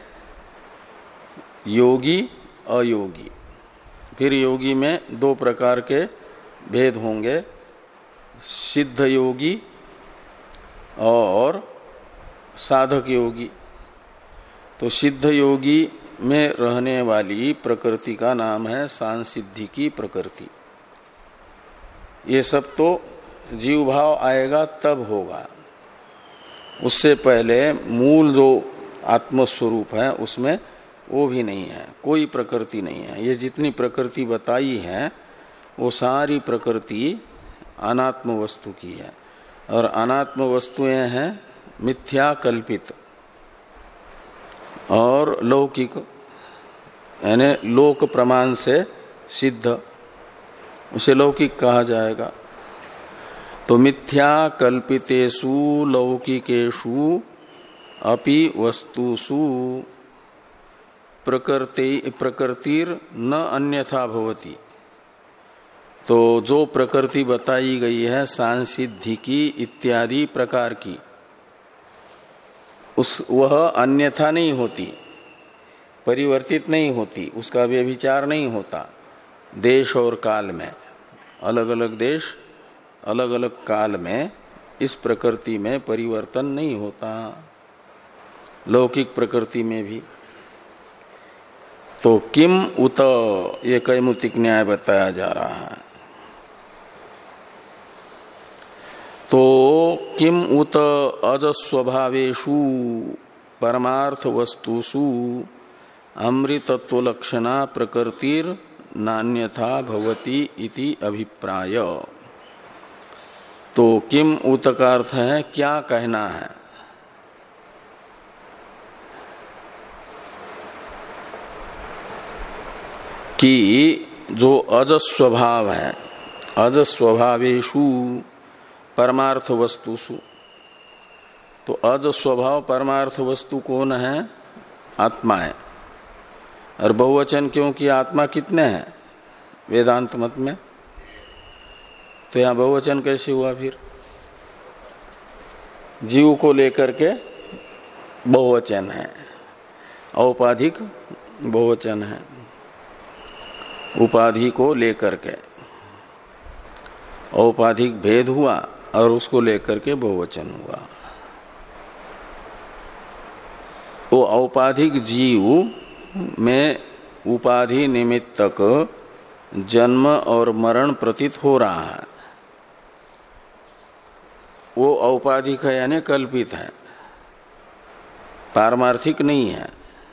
योगी अयोगी। फिर योगी में दो प्रकार के भेद होंगे, सिद्ध योगी और साधक योगी। तो सिद्ध योगी में रहने वाली प्रकृति का नाम है सांसिद्धि की प्रकृति। ये सब तो जीव भाव आएगा तब होगा, उससे पहले मूल जो आत्मस्वरूप है उसमें वो भी नहीं है, कोई प्रकृति नहीं है। ये जितनी प्रकृति बताई है वो सारी प्रकृति अनात्म वस्तु की है। और अनात्म वस्तुएं हैं मिथ्या कल्पित और लौकिक, यानी लोक प्रमाण से सिद्ध, उसे लौकिक कहा जाएगा। तो मिथ्या कल्पितेषु लौकिकेषु अपि वस्तुषु प्रकृति प्रकृतिर न अन्यथा भवति। तो जो प्रकृति बताई गई है सांसिद्धि की इत्यादि प्रकार की, उस वह अन्यथा नहीं होती। परिवर्तित नहीं होती, उसका व्यभिचार नहीं होता। देश और काल में, अलग अलग देश अलग अलग काल में इस प्रकृति में परिवर्तन नहीं होता, लौकिक प्रकृति में भी। तो किम उत, ये कैमुतिक न्याय बताया जा रहा है। तो किम उत अजस्वभावेषु परमार्थ वस्तुषु अमृतत्व लक्षणा प्रकृतिर नान्यथा भवति इति अभिप्राय। तो किम उत का अर्थ है क्या कहना है। कि जो अजस्वभाव है, अजस्वभावेषु परमार्थ वस्तुषु, तो अजस्वभाव परमार्थ वस्तु कौन है? आत्मा है। और बहुवचन क्योंकि आत्मा कितने हैं वेदांत मत में? तो यहां बहुवचन कैसे हुआ? फिर जीव को लेकर के बहुवचन है, औपाधिक बहुवचन है, उपाधि को लेकर के औपाधिक भेद हुआ और उसको लेकर के बहुवचन हुआ। वो औपाधिक जीव में उपाधि निमित्तक जन्म और मरण प्रतीत हो रहा है। वो औपाधिक है यानी कल्पित है, पारमार्थिक नहीं है।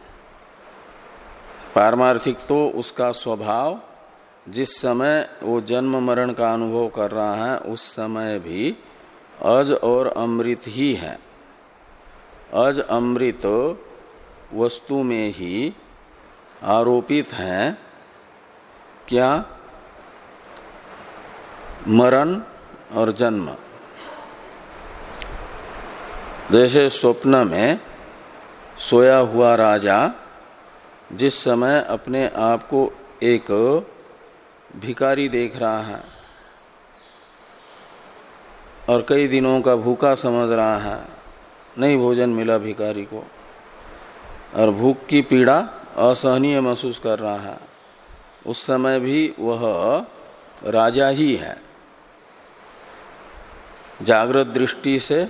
पारमार्थिक तो उसका स्वभाव जिस समय वो जन्म मरण का अनुभव कर रहा है उस समय भी अज और अमृत ही है। अज अमृत वस्तु में ही आरोपित है क्या? मरण और जन्म। जैसे स्वप्न में सोया हुआ राजा जिस समय अपने आप को एक भिखारी देख रहा है और कई दिनों का भूखा समझ रहा है, नहीं भोजन मिला भिखारी को, और भूख की पीड़ा असहनीय महसूस कर रहा है, उस समय भी वह राजा ही है। जागृत दृष्टि से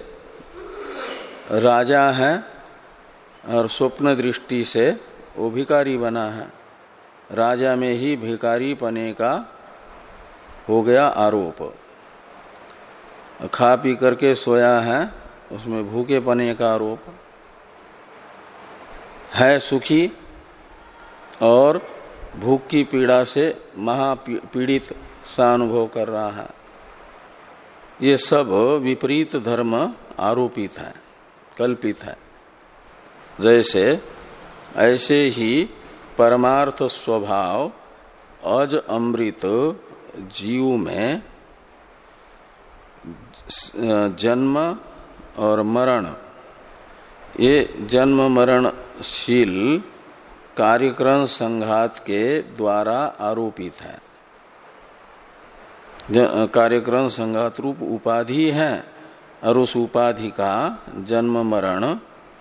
राजा है और स्वप्न दृष्टि से वो भिखारी बना है। राजा में ही भिखारी पने का हो गया आरोप। खा पी करके सोया है, उसमें भूखे पने का आरोप है। सुखी और भूख की पीड़ा से महापीड़ित सा अनुभव कर रहा है। ये सब विपरीत धर्म आरोपित है, कल्पित है। जैसे ऐसे ही परमार्थ स्वभाव अज अमृत जीव में जन्म और मरण, ये जन्म मरणशील कार्यक्रम संघात के द्वारा आरोपित है। कार्यक्रम संघात रूप उपाधि है और उस उपाधि का जन्म मरण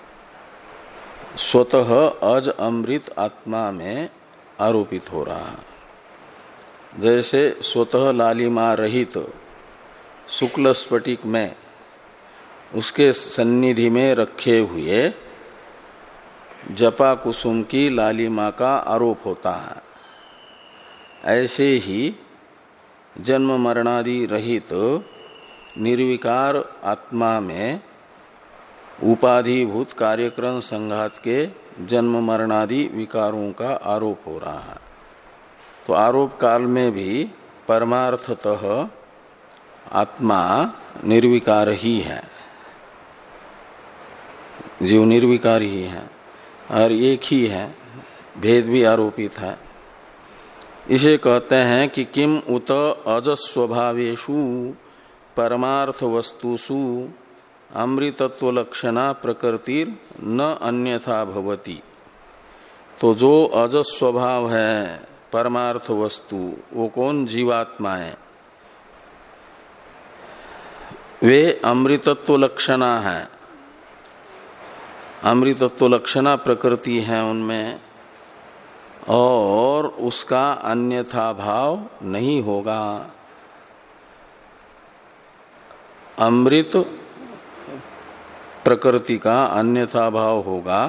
स्वतः अज अमृत आत्मा में आरोपित हो रहा है। जैसे स्वतः लालिमा रहित शुक्ल स्फटिक में उसके सन्निधि में रखे हुए जपा कुसुम की लालिमा का आरोप होता है, ऐसे ही जन्म मरणादि रहित निर्विकार आत्मा में उपाधिभूत कार्यक्रम संघात के जन्म मरणादि विकारों का आरोप हो रहा है। तो आरोप काल में भी परमार्थतः आत्मा निर्विकार ही है, जीव निर्विकार ही है और एक ही है, भेद भी आरोपित है। इसे कहते हैं कि किम उत अजस्वभावेषु परमार्थ वस्तुषु अमृतत्व लक्षणा प्रकृतिर न अन्यथा भवति। तो जो अजस्वभाव है परमार्थ वस्तु, वो कौन? जीवात्मा है। वे अमृतत्व लक्षणा है, अमृतत्व लक्षणा प्रकृति है उनमें, और उसका अन्यथा भाव नहीं होगा। अमृत प्रकृति का अन्यथा भाव होगा,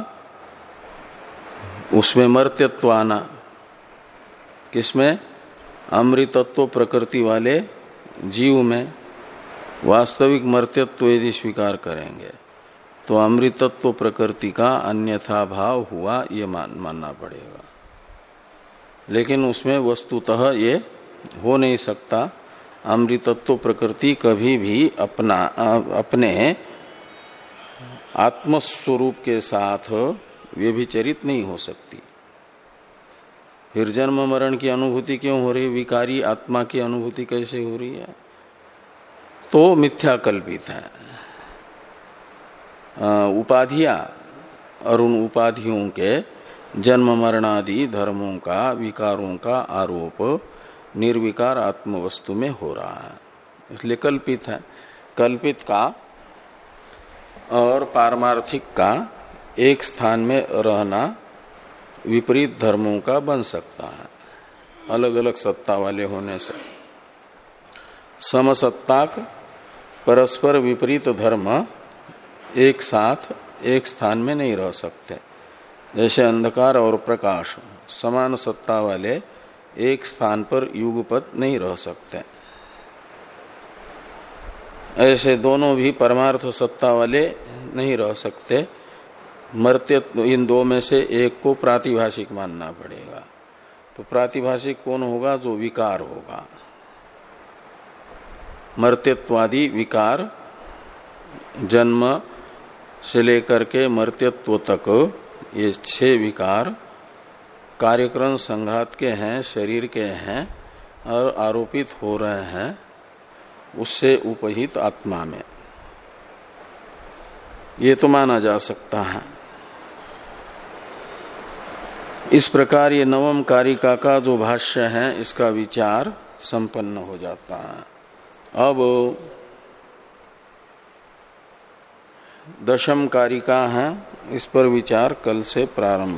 उसमें मर्त्यत्व आना। किसमें? अमृतत्व प्रकृति वाले जीव में। वास्तविक मर्त्यत्व यदि स्वीकार करेंगे तो अमृतत्व प्रकृति का अन्यथा भाव हुआ, ये मान मानना पड़ेगा। लेकिन उसमें वस्तुतः ये हो नहीं सकता। अमृतत्व प्रकृति कभी भी अपना अपने आत्मस्वरूप के साथ व्यभिचरित नहीं हो सकती। फिर जन्म मरण की अनुभूति क्यों हो रही? विकारी आत्मा की अनुभूति कैसे हो रही है? तो मिथ्या कल्पित है। उपाधियां और उन उपाधियों के जन्म मरणादि धर्मों का, विकारों का आरोप निर्विकार आत्म वस्तु में हो रहा है, इसलिए कल्पित है। कल्पित का और पारमार्थिक का एक स्थान में रहना विपरीत धर्मों का बन सकता है, अलग अलग सत्ता वाले होने से। समसत्ताक परस्पर विपरीत धर्म एक साथ एक स्थान में नहीं रह सकते। जैसे अंधकार और प्रकाश समान सत्ता वाले एक स्थान पर युगपत नहीं रह सकते, ऐसे दोनों भी परमार्थ सत्ता वाले नहीं रह सकते। मर्त्य इन दो में से एक को प्रातिभाषिक मानना पड़ेगा। तो प्रातिभाषिक कौन होगा? जो विकार होगा। मर्त्यत्वादि विकार जन्म से लेकर के मर्त्यत्व तक ये छह विकार कार्यक्रम संघात के हैं, शरीर के हैं और आरोपित हो रहे हैं उससे उपहित आत्मा में। ये तो माना जा सकता है। इस प्रकार ये नवम कारिका का जो भाष्य है इसका विचार संपन्न हो जाता है। अब दशम कारिका है, इस पर विचार कल से प्रारंभ